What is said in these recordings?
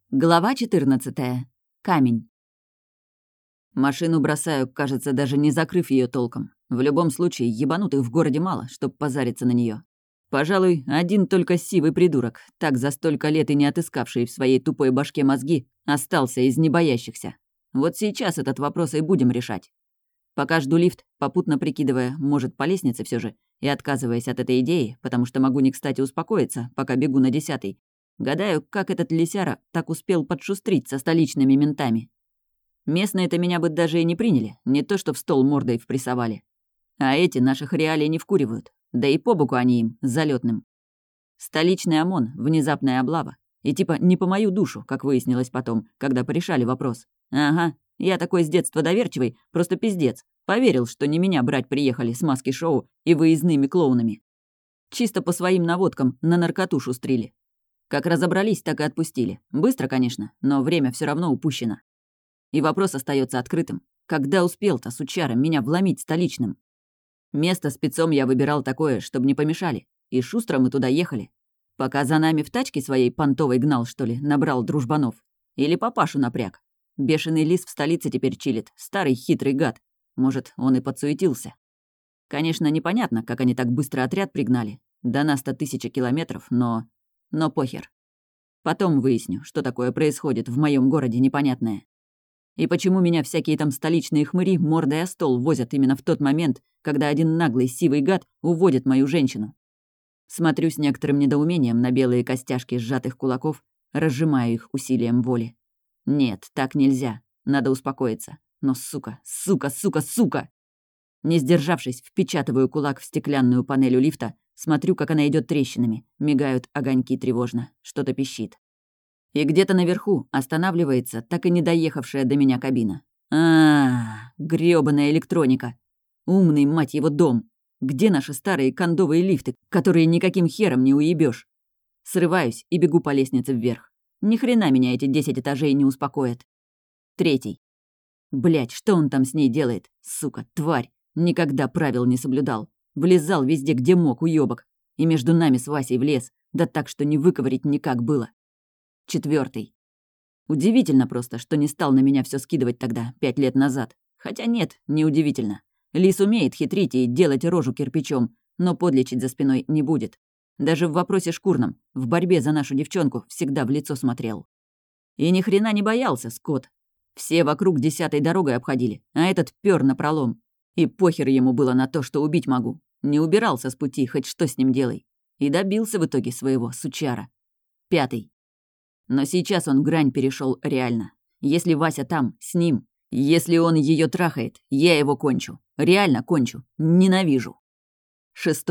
Глава 14. Камень. Машину бросаю, кажется, даже не закрыв ее толком. В любом случае, ебанутых в городе мало, чтоб позариться на нее. Пожалуй, один только сивый придурок, так за столько лет и не отыскавший в своей тупой башке мозги, остался из небоящихся. Вот сейчас этот вопрос и будем решать. Пока жду лифт, попутно прикидывая, может, по лестнице все же, и отказываясь от этой идеи, потому что могу не кстати успокоиться, пока бегу на 10-й, гадаю, как этот лисяра так успел подшустрить со столичными ментами. Местные-то меня бы даже и не приняли, не то что в стол мордой впрессовали. А эти наших реалий не вкуривают, да и по боку они им, залетным. Столичный ОМОН, внезапная облава. И типа не по мою душу, как выяснилось потом, когда порешали вопрос. Ага, я такой с детства доверчивый, просто пиздец. Поверил, что не меня брать приехали с маски-шоу и выездными клоунами. Чисто по своим наводкам на наркоту шустрили. Как разобрались, так и отпустили. Быстро, конечно, но время все равно упущено. И вопрос остается открытым. Когда успел-то, сучара, меня вломить столичным? Место спецом я выбирал такое, чтобы не помешали. И шустро мы туда ехали. Пока за нами в тачке своей понтовой гнал, что ли, набрал дружбанов. Или папашу напряг. Бешеный лис в столице теперь чилит. Старый хитрый гад. Может, он и подсуетился. Конечно, непонятно, как они так быстро отряд пригнали. До нас-то 1000 километров, но похер. Потом выясню, что такое происходит в моем городе непонятное. И почему меня всякие там столичные хмыри мордой о стол возят именно в тот момент, когда один наглый сивый гад уводит мою женщину. Смотрю с некоторым недоумением на белые костяшки сжатых кулаков, разжимаю их усилием воли. Нет, так нельзя. Надо успокоиться. Но сука. Не сдержавшись, впечатываю кулак в стеклянную панель у лифта, смотрю, как она идет трещинами, мигают огоньки тревожно, что-то пищит. И где-то наверху останавливается так и не доехавшая до меня кабина. Грёбаная электроника. Умный, мать его, дом. Где наши старые кондовые лифты, которые никаким хером не уебёшь? Срываюсь и бегу по лестнице вверх. Ни хрена меня эти 10 этажей не успокоят. 3. Блядь, что он там с ней делает? Сука, тварь. Никогда правил не соблюдал. Влезал везде, где мог, уёбок. И между нами с Васей влез. Да так, что не выковырить никак было. 4. Удивительно просто, что не стал на меня все скидывать тогда, 5 лет назад. Хотя нет, неудивительно. Лис умеет хитрить и делать рожу кирпичом, но подлечить за спиной не будет. Даже в вопросе шкурном, в борьбе за нашу девчонку, всегда в лицо смотрел. И ни хрена не боялся, скот. Все вокруг 10-й дорогой обходили, а этот пёр напролом. И похер ему было на то, что убить могу. Не убирался с пути, хоть что с ним делай. И добился в итоге своего, сучара. 5. Но сейчас он грань перешел реально. Если Вася там, с ним, если он ее трахает, я его кончу. Реально кончу. Ненавижу. 6.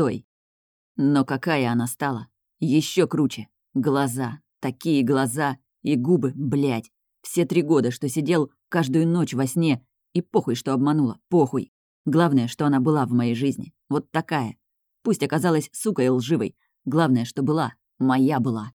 Но какая она стала? Еще круче. Глаза. Такие глаза. И губы, блядь. Все 3 года, что сидел каждую ночь во сне. И похуй, что обманула. Похуй. Главное, что она была в моей жизни. Вот такая. Пусть оказалась сукой лживой. Главное, что была. Моя была.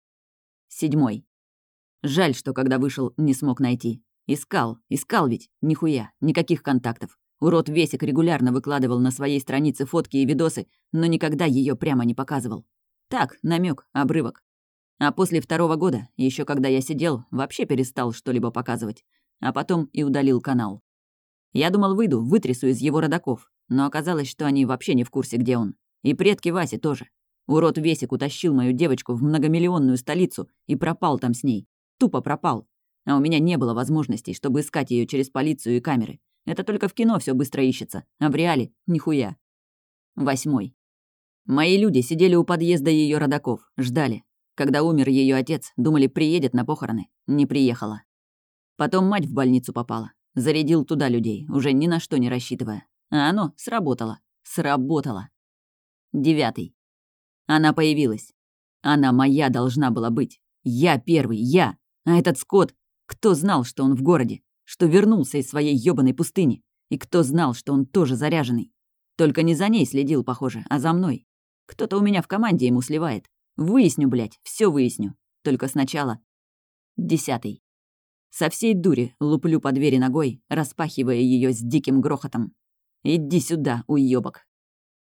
7. Жаль, что когда вышел, не смог найти. Искал ведь, нихуя, никаких контактов. Урод Весик регулярно выкладывал на своей странице фотки и видосы, но никогда ее прямо не показывал. Так, намек, обрывок. А после 2-го года, еще когда я сидел, вообще перестал что-либо показывать. А потом и удалил канал. Я думал, выйду, вытрясу из его родаков, но оказалось, что они вообще не в курсе, где он. И предки Васи тоже. Урод Весик утащил мою девочку в многомиллионную столицу и пропал там с ней. Тупо пропал. А у меня не было возможностей, чтобы искать ее через полицию и камеры. Это только в кино все быстро ищется, а в реале — нихуя. 8. Мои люди сидели у подъезда ее родаков, ждали. Когда умер ее отец, думали, приедет на похороны. Не приехала. Потом мать в больницу попала. Зарядил туда людей, уже ни на что не рассчитывая. А оно сработало. Сработало. 9. Она появилась. Она моя должна была быть. Я первый, я. А этот скот, кто знал, что он в городе? Что вернулся из своей ёбаной пустыни? И кто знал, что он тоже заряженный? Только не за ней следил, похоже, а за мной. Кто-то у меня в команде ему сливает. Выясню, блядь, все выясню. Только сначала. 10. Со всей дури луплю по двери ногой, распахивая ее с диким грохотом. «Иди сюда, уёбок.